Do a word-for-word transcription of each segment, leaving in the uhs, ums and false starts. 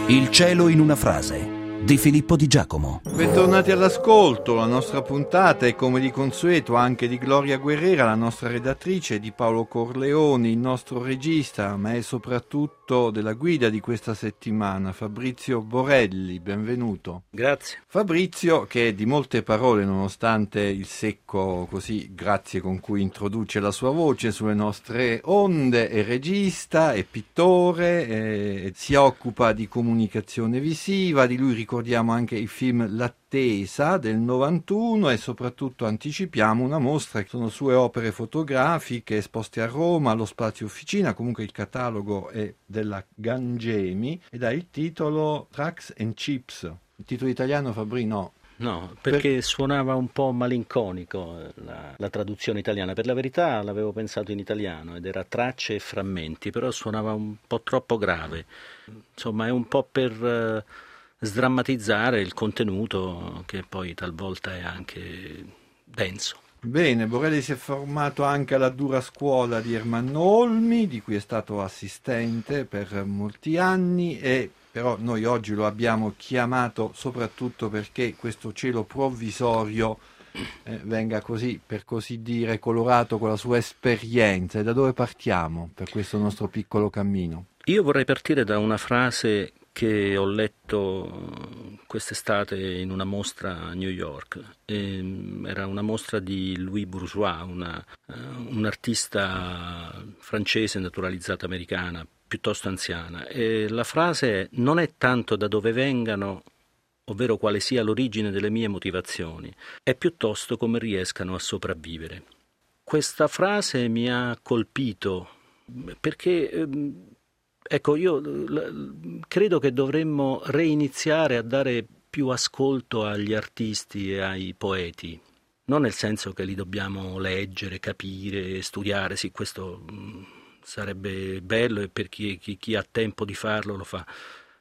Il cielo in una frase di Filippo Di Giacomo. Bentornati all'ascolto, la nostra puntata è come di consueto anche di Gloria Guerrera, la nostra redattrice, di Paolo Corleoni, il nostro regista, ma è soprattutto della guida di questa settimana, Fabrizio Borelli, benvenuto. Grazie. Fabrizio, che è di molte parole nonostante il secco così grazie con cui introduce la sua voce sulle nostre onde, è regista, è pittore, è, si occupa di comunicazione visiva, di lui ricordiamo Ricordiamo anche il film L'attesa del novantuno e soprattutto anticipiamo una mostra, sono sue opere fotografiche esposte a Roma, allo Spazio Officina, comunque il catalogo è della Gangemi ed ha il titolo Tracks and Chips. Il titolo italiano, Fabri, no? No, perché per... suonava un po' malinconico la, la traduzione italiana. Per la verità l'avevo pensato in italiano ed era Tracce e frammenti, però suonava un po' troppo grave. Insomma, è un po' per... Uh, sdrammatizzare il contenuto che poi talvolta è anche denso. Bene, Borelli si è formato anche alla dura scuola di Ermanno Olmi, di cui è stato assistente per molti anni, e però noi oggi lo abbiamo chiamato soprattutto perché questo cielo provvisorio eh, venga così, per così dire, colorato con la sua esperienza. E da dove partiamo per questo nostro piccolo cammino? Io vorrei partire da una frase che ho letto quest'estate in una mostra a New York. E era una mostra di Louis Bourgeois, una, uh, un'artista francese naturalizzata americana, piuttosto anziana. E la frase è: non è tanto da dove vengano, ovvero quale sia l'origine delle mie motivazioni, è piuttosto come riescano a sopravvivere. Questa frase mi ha colpito perché... Um, Ecco, io credo che dovremmo reiniziare a dare più ascolto agli artisti e ai poeti, non nel senso che li dobbiamo leggere, capire, studiare, sì, questo sarebbe bello e per chi, chi, chi ha tempo di farlo lo fa,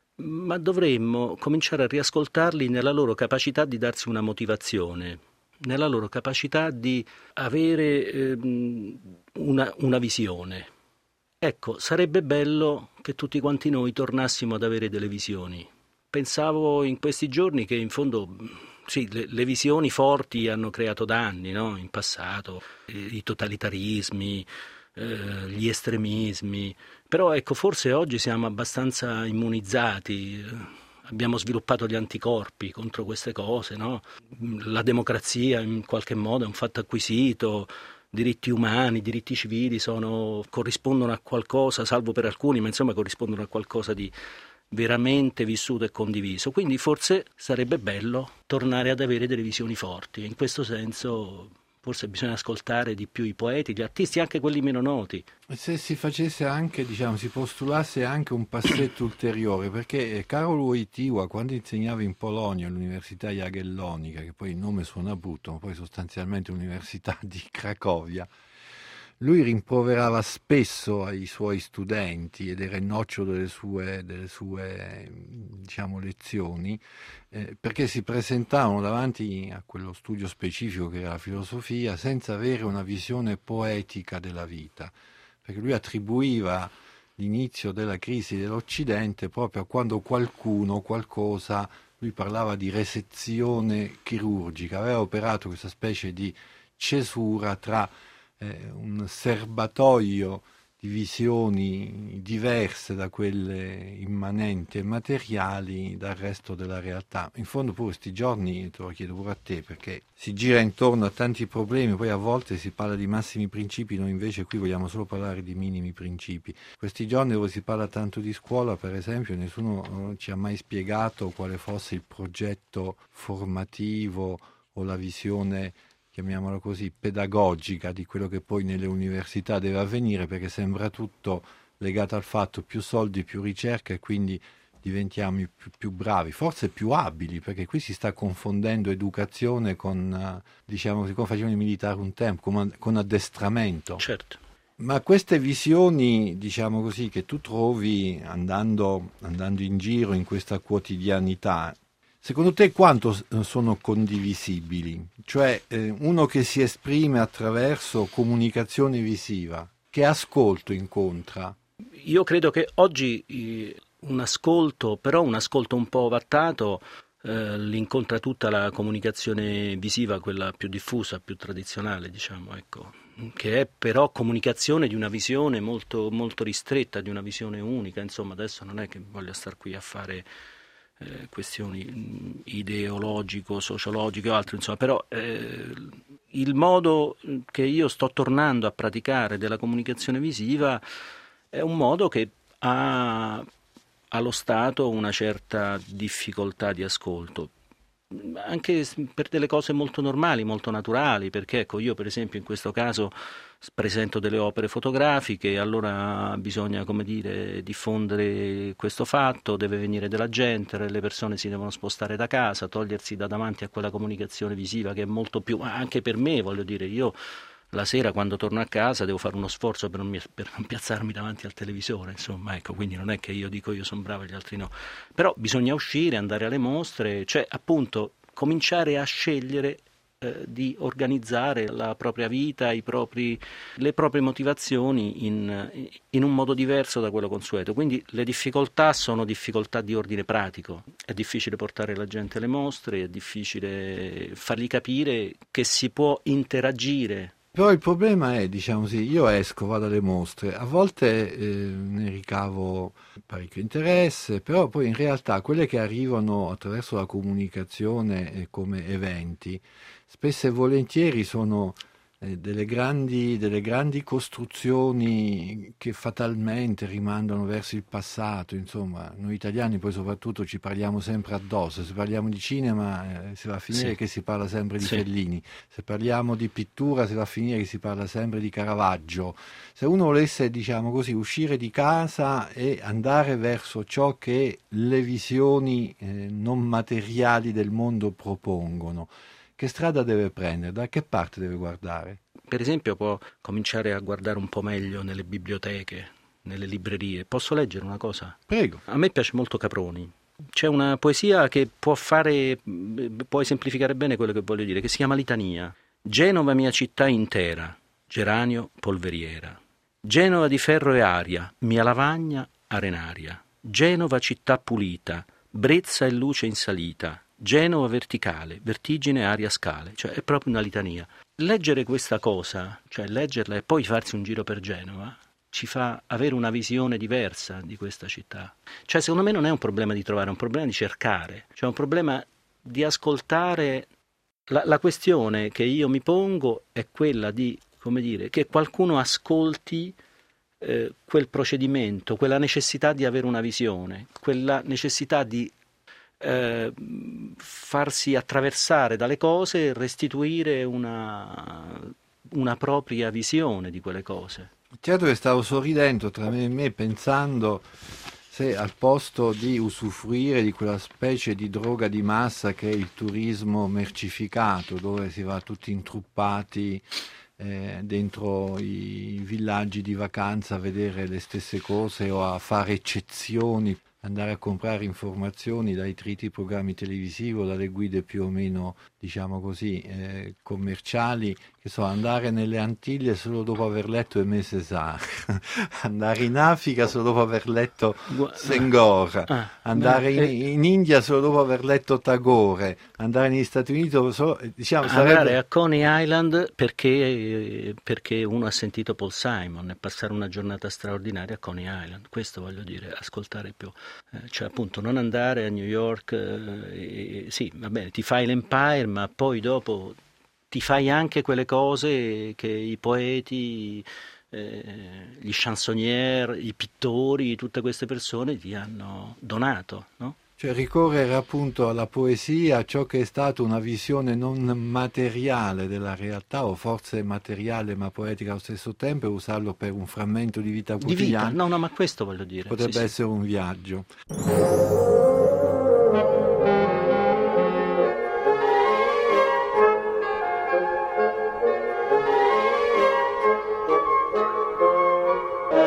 ma dovremmo cominciare a riascoltarli nella loro capacità di darsi una motivazione, nella loro capacità di avere ehm, una, una visione. Ecco, sarebbe bello che tutti quanti noi tornassimo ad avere delle visioni. Pensavo in questi giorni che in fondo, sì, le, le visioni forti hanno creato danni, no? In passato, eh, i totalitarismi, eh, gli estremismi, però ecco, forse oggi siamo abbastanza immunizzati, eh, abbiamo sviluppato gli anticorpi contro queste cose, no? La democrazia in qualche modo è un fatto acquisito. Diritti umani, diritti civili sono, corrispondono a qualcosa, salvo per alcuni, ma insomma corrispondono a qualcosa di veramente vissuto e condiviso. Quindi forse sarebbe bello tornare ad avere delle visioni forti. In questo senso forse bisogna ascoltare di più i poeti, gli artisti, anche quelli meno noti. Se si facesse anche, diciamo, si postulasse anche un passetto ulteriore, perché Karol Wojtyła, quando insegnava in Polonia all'Università Jagiellonica, che poi il nome suona brutto, ma poi sostanzialmente l'Università di Cracovia, lui rimproverava spesso ai suoi studenti, ed era il nocciolo delle sue, delle sue diciamo, lezioni, eh, perché si presentavano davanti a quello studio specifico che era la filosofia senza avere una visione poetica della vita, perché lui attribuiva l'inizio della crisi dell'Occidente proprio a quando qualcuno, qualcosa, lui parlava di resezione chirurgica, aveva operato questa specie di cesura tra eh, un serbatoio di visioni diverse da quelle immanenti e materiali dal resto della realtà. In fondo pure questi giorni, te lo chiedo pure a te, perché si gira intorno a tanti problemi, poi a volte si parla di massimi principi, noi invece qui vogliamo solo parlare di minimi principi. Questi giorni dove si parla tanto di scuola, per esempio, nessuno ci ha mai spiegato quale fosse il progetto formativo o la visione, chiamiamola così, pedagogica di quello che poi nelle università deve avvenire, perché sembra tutto legato al fatto più soldi, più ricerca e quindi diventiamo più, più bravi, forse più abili, perché qui si sta confondendo educazione con, diciamo, come facevano i militari un tempo, con, con addestramento. Certo. Ma queste visioni, diciamo così, che tu trovi andando, andando in giro in questa quotidianità, secondo te quanto sono condivisibili? Cioè eh, uno che si esprime attraverso comunicazione visiva, che ascolto incontra? Io credo che oggi eh, un ascolto, però un ascolto un po' ovattato, eh, l'incontra tutta la comunicazione visiva, quella più diffusa, più tradizionale, diciamo, ecco, che è però comunicazione di una visione molto, molto ristretta, di una visione unica. Insomma, adesso non è che voglio star qui a fare eh, questioni ideologico, sociologiche o altro, insomma, però eh, il modo che io sto tornando a praticare della comunicazione visiva è un modo che ha allo stato una certa difficoltà di ascolto, anche per delle cose molto normali, molto naturali, perché ecco, io per esempio in questo caso presento delle opere fotografiche, allora bisogna, come dire, diffondere questo fatto, deve venire della gente, le persone si devono spostare da casa, togliersi da davanti a quella comunicazione visiva che è molto più, anche per me, voglio dire, io la sera quando torno a casa devo fare uno sforzo per non, mi, per non piazzarmi davanti al televisore, insomma, ecco, quindi non è che io dico io sono bravo e gli altri no, però bisogna uscire, andare alle mostre, cioè appunto cominciare a scegliere eh, di organizzare la propria vita, i propri, le proprie motivazioni in, in un modo diverso da quello consueto. Quindi le difficoltà sono difficoltà di ordine pratico, è difficile portare la gente alle mostre, è difficile fargli capire che si può interagire. Però il problema è, diciamo così, io esco, vado alle mostre, a volte eh, ne ricavo parecchio interesse, però poi in realtà quelle che arrivano attraverso la comunicazione eh, come eventi, spesso e volentieri sono eh, delle grandi, delle grandi costruzioni che fatalmente rimandano verso il passato. Insomma, noi italiani poi soprattutto ci parliamo sempre addosso, se parliamo di cinema eh, si va a finire Sì. che si parla sempre di Sì. Fellini, se parliamo di pittura si va a finire che si parla sempre di Caravaggio. Se uno volesse, diciamo così, uscire di casa e andare verso ciò che le visioni eh, non materiali del mondo propongono, che strada deve prendere? Da che parte deve guardare? Per esempio può cominciare a guardare un po' meglio nelle biblioteche, nelle librerie. Posso leggere una cosa? Prego. A me piace molto Caproni. C'è una poesia che può fare, può esemplificare bene quello che voglio dire, che si chiama Litania. Genova mia città intera, geranio polveriera. Genova di ferro e aria, mia lavagna arenaria. Genova città pulita, brezza e luce in salita. Genova verticale, vertigine, aria, scale, cioè è proprio una litania. Leggere questa cosa, cioè leggerla e poi farsi un giro per Genova, ci fa avere una visione diversa di questa città. Cioè secondo me non è un problema di trovare, è un problema di cercare, cioè è un problema di ascoltare. La, la questione che io mi pongo è quella di, come dire, che qualcuno ascolti eh, quel procedimento, quella necessità di avere una visione, quella necessità di Eh, farsi attraversare dalle cose e restituire una, una propria visione di quelle cose. Certo che stavo sorridendo tra me e me pensando se al posto di usufruire di quella specie di droga di massa che è il turismo mercificato, dove si va tutti intruppati eh, dentro i villaggi di vacanza a vedere le stesse cose o a fare eccezioni, andare a comprare informazioni dai triti programmi televisivi o dalle guide più o meno, diciamo così, eh, commerciali, che so, andare nelle Antiglie solo dopo aver letto Aimé Césaire, andare in Africa solo dopo aver letto Senghor, ah, andare in, in India solo dopo aver letto Tagore, andare negli Stati Uniti solo, diciamo, andare sarebbe... a Coney Island perché, perché uno ha sentito Paul Simon e passare una giornata straordinaria a Coney Island, questo voglio dire, ascoltare più. Eh, cioè appunto non andare a New York, eh, e, sì, va bene, ti fai l'Empire, ma poi dopo ti fai anche quelle cose che i poeti, eh, gli chansonnier, i pittori, tutte queste persone ti hanno donato, no? Cioè ricorrere appunto alla poesia, a ciò che è stato una visione non materiale della realtà, o forse materiale ma poetica allo stesso tempo, e usarlo per un frammento di vita quotidiana. Di vita, no, no, ma questo voglio dire. Potrebbe sì, essere sì. un viaggio.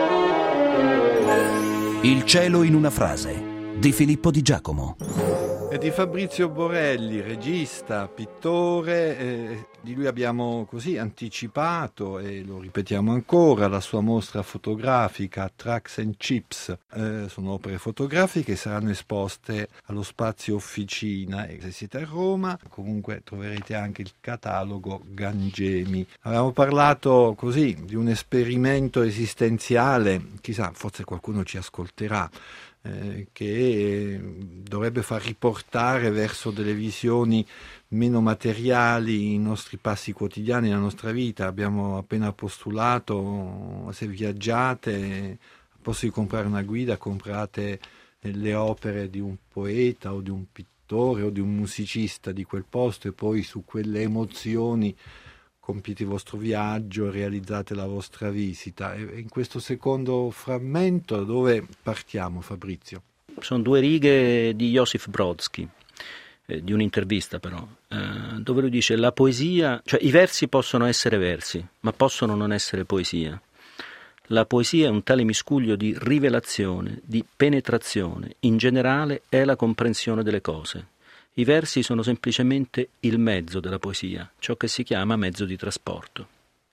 Il cielo in una frase di Filippo Di Giacomo. È di Fabrizio Borelli, regista, pittore, eh, di lui abbiamo così anticipato e lo ripetiamo ancora la sua mostra fotografica Tracks and Chips, eh, sono opere fotografiche, saranno esposte allo spazio Officina e se siete a Roma comunque troverete anche il catalogo Gangemi. Avevamo parlato così di un esperimento esistenziale, chissà, forse qualcuno ci ascolterà, Eh, che dovrebbe far riportare verso delle visioni meno materiali i nostri passi quotidiani, la nostra vita. Abbiamo appena postulato, se viaggiate, al posto di comprare una guida, comprate le opere di un poeta o di un pittore o di un musicista di quel posto e poi su quelle emozioni compiete il vostro viaggio, realizzate la vostra visita. E in questo secondo frammento da dove partiamo, Fabrizio? Sono due righe di Josip Brodsky, eh, di un'intervista però, eh, dove lui dice la poesia, cioè i versi possono essere versi, ma possono non essere poesia. La poesia è un tale miscuglio di rivelazione, di penetrazione, in generale è la comprensione delle cose. I versi sono semplicemente il mezzo della poesia, ciò che si chiama mezzo di trasporto.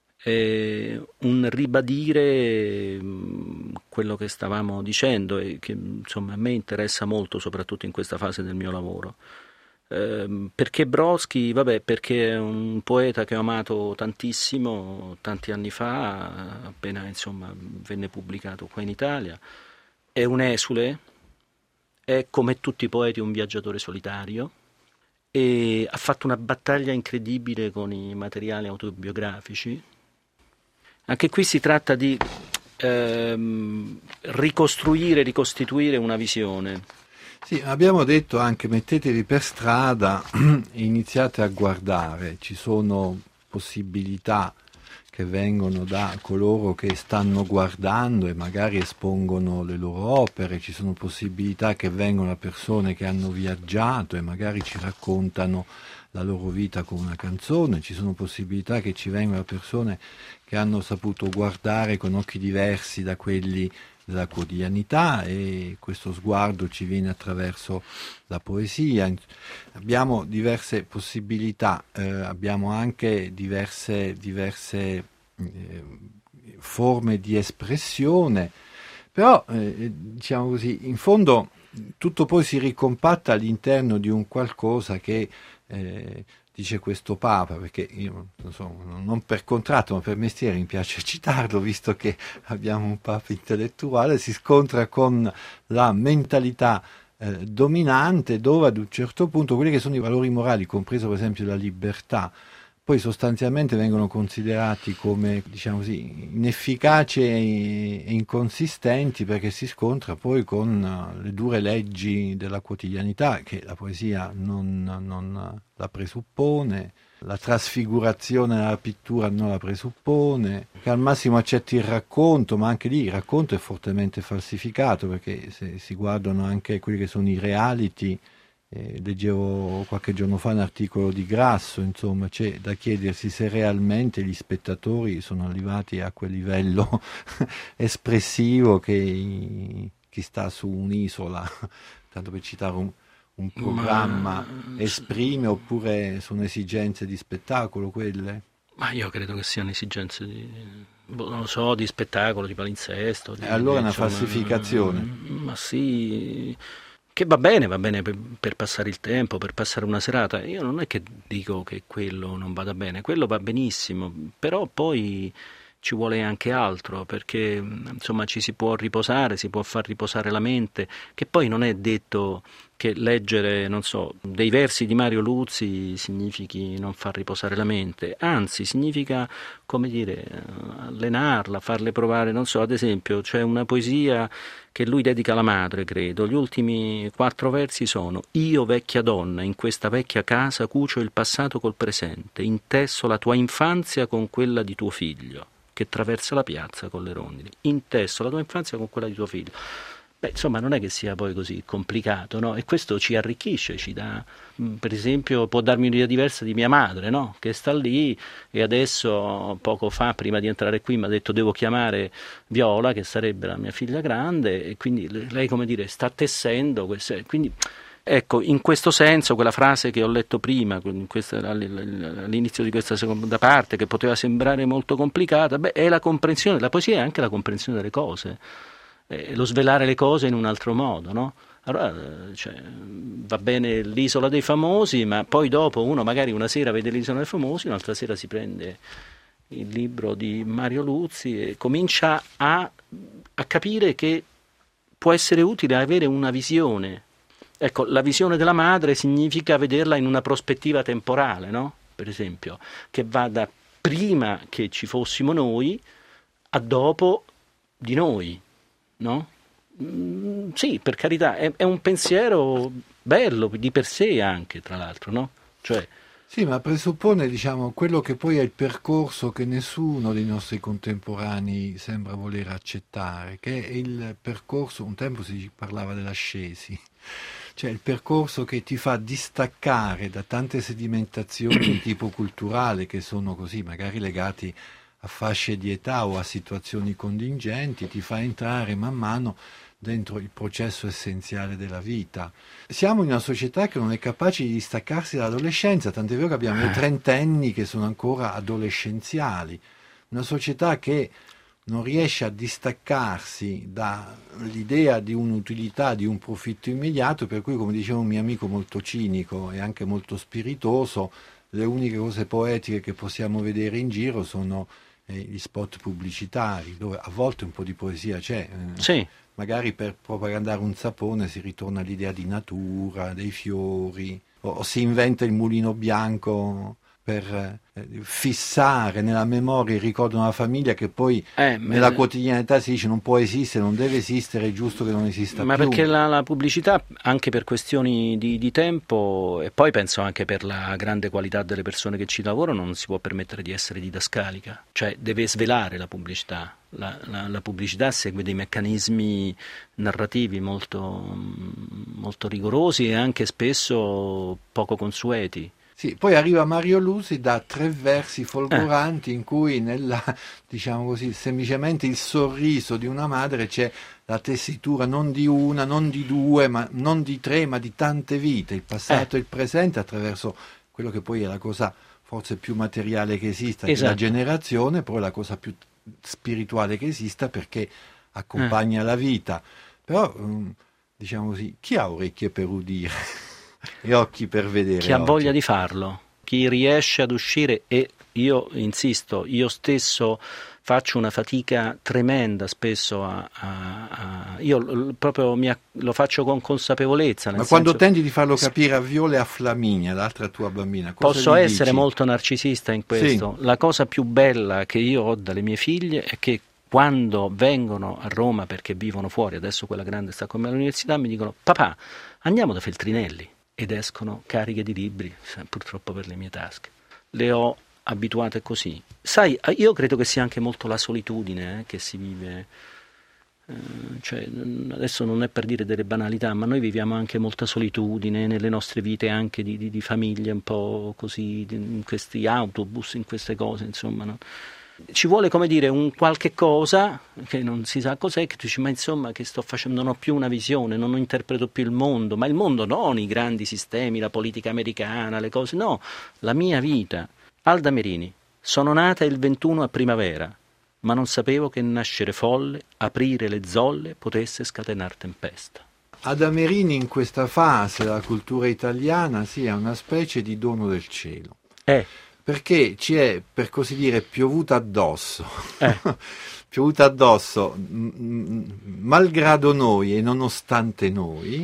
È un ribadire quello che stavamo dicendo e che insomma a me interessa molto, soprattutto in questa fase del mio lavoro. Eh, perché Brodsky? Vabbè, perché è un poeta che ho amato tantissimo tanti anni fa, appena insomma venne pubblicato qua in Italia. È un esule. È come tutti i poeti un viaggiatore solitario e ha fatto una battaglia incredibile con i materiali autobiografici. Anche qui si tratta di ehm, ricostruire, ricostituire una visione. Sì, abbiamo detto anche mettetevi per strada e iniziate a guardare, ci sono possibilità che vengono da coloro che stanno guardando e magari espongono le loro opere, ci sono possibilità che vengono da persone che hanno viaggiato e magari ci raccontano la loro vita con una canzone, ci sono possibilità che ci vengono da persone che hanno saputo guardare con occhi diversi da quelli della quotidianità e questo sguardo ci viene attraverso la poesia. Abbiamo diverse possibilità, eh, abbiamo anche diverse, diverse eh, forme di espressione, però eh, diciamo così, in fondo tutto poi si ricompatta all'interno di un qualcosa che eh, dice questo Papa, perché io non, so, non per contratto ma per mestiere mi piace citarlo, visto che abbiamo un Papa intellettuale, si scontra con la mentalità eh, dominante, dove ad un certo punto quelli che sono i valori morali, compreso per esempio la libertà, poi sostanzialmente vengono considerati come, diciamo così, inefficaci e inconsistenti, perché si scontra poi con le dure leggi della quotidianità che la poesia non, non la presuppone, la trasfigurazione della pittura non la presuppone, che al massimo accetti il racconto, ma anche lì il racconto è fortemente falsificato, perché se si guardano anche quelli che sono i reality. Eh, leggevo qualche giorno fa un articolo di Grasso, insomma c'è da chiedersi se realmente gli spettatori sono arrivati a quel livello espressivo che i, chi sta su un'isola, tanto per citare un, un programma, ma esprime, oppure sono esigenze di spettacolo quelle? Ma io credo che siano esigenze di, non lo so, di spettacolo, di palinsesto. Di, e allora è una insomma, falsificazione. Ma sì... Che va bene, va bene per, per passare il tempo, per passare una serata. Io non è che dico che quello non vada bene, quello va benissimo, però poi ci vuole anche altro, perché insomma ci si può riposare, si può far riposare la mente, che poi non è detto che leggere, non so, dei versi di Mario Luzzi significhi non far riposare la mente, anzi significa, come dire, allenarla, farle provare, non so, ad esempio c'è una poesia che lui dedica alla madre, credo, gli ultimi quattro versi sono: io vecchia donna in questa vecchia casa cucio il passato col presente, intesso la tua infanzia con quella di tuo figlio che attraversa la piazza con le rondini, intesso la tua infanzia con quella di tuo figlio. Beh, insomma, non è che sia poi così complicato, no? E questo ci arricchisce, ci dà, per esempio, può darmi un'idea diversa di mia madre, no? Che sta lì e adesso, poco fa, prima di entrare qui, mi ha detto devo chiamare Viola, che sarebbe la mia figlia grande, e quindi lei, come dire, sta tessendo, queste, quindi Ecco, in questo senso quella frase che ho letto prima, in questa, all'inizio di questa seconda parte, che poteva sembrare molto complicata, beh, è la comprensione, la poesia è anche la comprensione delle cose, è lo svelare le cose in un altro modo, no? Allora, cioè, va bene l'Isola dei Famosi, ma poi dopo uno magari una sera vede l'Isola dei Famosi, un'altra sera si prende il libro di Mario Luzzi e comincia a, a capire che può essere utile avere una visione. Ecco, la visione della madre significa vederla in una prospettiva temporale, no? Per esempio, che va da prima che ci fossimo noi a dopo di noi, no? Mm, sì, per carità, è, è un pensiero bello di per sé anche, tra l'altro, no? Cioè, sì, ma presuppone, diciamo, quello che poi è il percorso che nessuno dei nostri contemporanei sembra voler accettare, che è il percorso, un tempo si parlava dell'ascesi, cioè il percorso che ti fa distaccare da tante sedimentazioni di tipo culturale che sono così, magari legati a fasce di età o a situazioni contingenti, ti fa entrare man mano dentro il processo essenziale della vita. Siamo in una società che non è capace di distaccarsi dall'adolescenza, tant'è vero che abbiamo i trentenni che sono ancora adolescenziali, una società che non riesce a distaccarsi dall'idea di un'utilità, di un profitto immediato, per cui, come diceva un mio amico molto cinico e anche molto spiritoso, le uniche cose poetiche che possiamo vedere in giro sono eh, gli spot pubblicitari, dove a volte un po' di poesia c'è. Eh, sì. Magari per propagandare un sapone si ritorna all'idea di natura, dei fiori, o, o si inventa il mulino bianco per eh, fissare nella memoria il ricordo di una famiglia che poi eh, nella ma... quotidianità si dice non può esistere, non deve esistere, è giusto che non esista ma più. perché la, la pubblicità, anche per questioni di, di tempo, e poi penso anche per la grande qualità delle persone che ci lavorano, non si può permettere di essere didascalica, cioè deve svelare la pubblicità. La, la, la pubblicità segue dei meccanismi narrativi molto, molto rigorosi e anche spesso poco consueti. Sì, poi arriva Mario Lusi da tre versi folgoranti eh. in cui nella, diciamo così, semplicemente il sorriso di una madre c'è la tessitura non di una, non di due, ma non di tre, ma di tante vite, il passato eh. e il presente attraverso quello che poi è la cosa forse più materiale che esista, esatto. la generazione, poi la cosa più spirituale che esista perché accompagna eh. la vita. Però, diciamo così, chi ha orecchie per udire? E occhi per vedere. Chi ha oggi. voglia di farlo, chi riesce ad uscire, e io insisto, io stesso faccio una fatica tremenda spesso a, a, a io proprio mi, lo faccio con consapevolezza. Nel Ma quando senso, tenti di farlo capire a Viola e a Flaminia, l'altra tua bambina, cosa posso gli essere dici? molto narcisista in questo. Sì. La cosa più bella che io ho dalle mie figlie è che quando vengono a Roma perché vivono fuori, adesso quella grande sta con me all'università, mi dicono papà andiamo da Feltrinelli. Ed escono cariche di libri, purtroppo per le mie tasche. Le ho abituate così. Sai, io credo che sia anche molto la solitudine eh, che si vive. Eh, cioè, adesso non è per dire delle banalità, ma noi viviamo anche molta solitudine nelle nostre vite anche di, di, di famiglie un po' così, in questi autobus, in queste cose, insomma, no? Ci vuole, come dire, un qualche cosa che non si sa cos'è, che tu dici ma insomma che sto facendo, non ho più una visione, non interpreto più il mondo, ma il mondo non i grandi sistemi, la politica americana, le cose, no, la mia vita. Alda Merini, sono nata il ventuno a primavera, ma non sapevo che nascere folle, aprire le zolle potesse scatenar tempesta. Alda Merini in questa fase della cultura italiana sì, è una specie di dono del cielo. Eh. Perché ci è, per così dire, piovuta addosso, eh. piovuta addosso, m- malgrado noi e nonostante noi,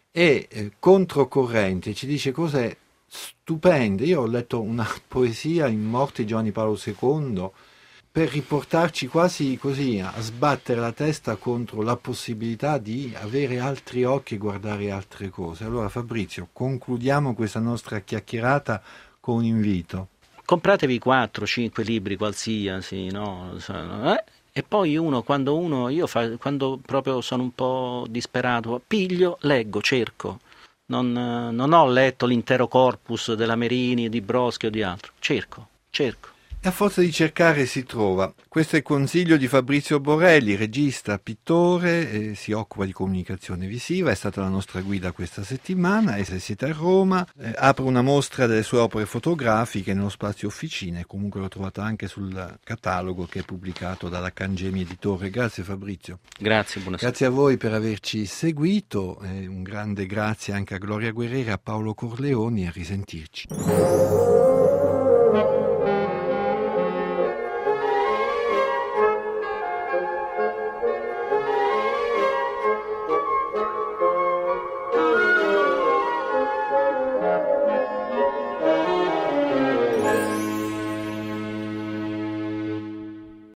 e eh, controcorrente, ci dice cose stupende. Io ho letto una poesia in Morte di Giovanni Paolo secondo per riportarci quasi così a sbattere la testa contro la possibilità di avere altri occhi e guardare altre cose. Allora Fabrizio, concludiamo questa nostra chiacchierata con un invito. Compratevi quattro cinque libri qualsiasi, no? Eh? E poi uno, quando uno, io fa, quando proprio sono un po' disperato, piglio, leggo, cerco. Non, non ho letto l'intero corpus della Merini, di Broschi o di altro. Cerco, cerco. E a forza di cercare si trova. Questo è il consiglio di Fabrizio Borelli, regista, pittore, eh, si occupa di comunicazione visiva, è stata la nostra guida questa settimana e se siete a Roma eh, apre una mostra delle sue opere fotografiche nello spazio Officine, comunque l'ho trovata anche sul catalogo che è pubblicato dalla Cangemi Editore. Grazie Fabrizio. Grazie, buonasera. Grazie a voi per averci seguito, eh, un grande grazie anche a Gloria Guerrieri, a Paolo Corleoni e a risentirci.